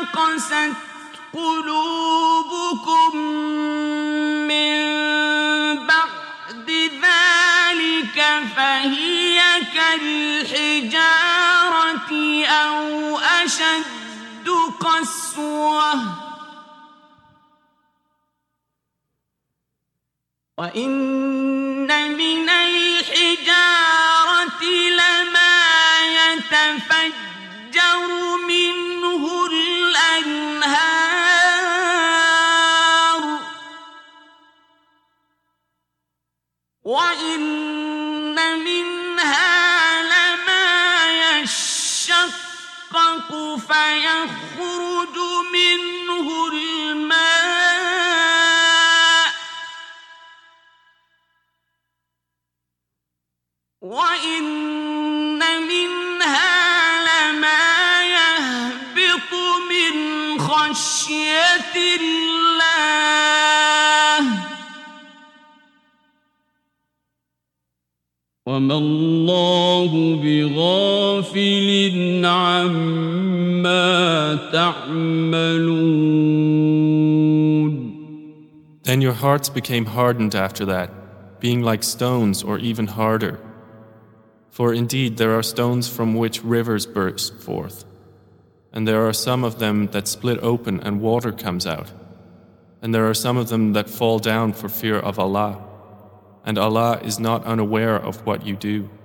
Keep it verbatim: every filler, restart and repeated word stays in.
قست قلوبكم من بعد ذلك فهي كالحجارة أو أشد قسوة وإن من الحجارة لما يتفجر منه الأنهار وإن منها لما يشقق فيخرج منه الماء وإن منها لما يهبط من خشية الله وما الله بغافل عما تعملون. Then your hearts became hardened after that, being like stones or even harder. For indeed there are stones from which rivers burst forth, and there are some of them that split open and water comes out, and there are some of them that fall down for fear of Allah, and Allah is not unaware of what you do.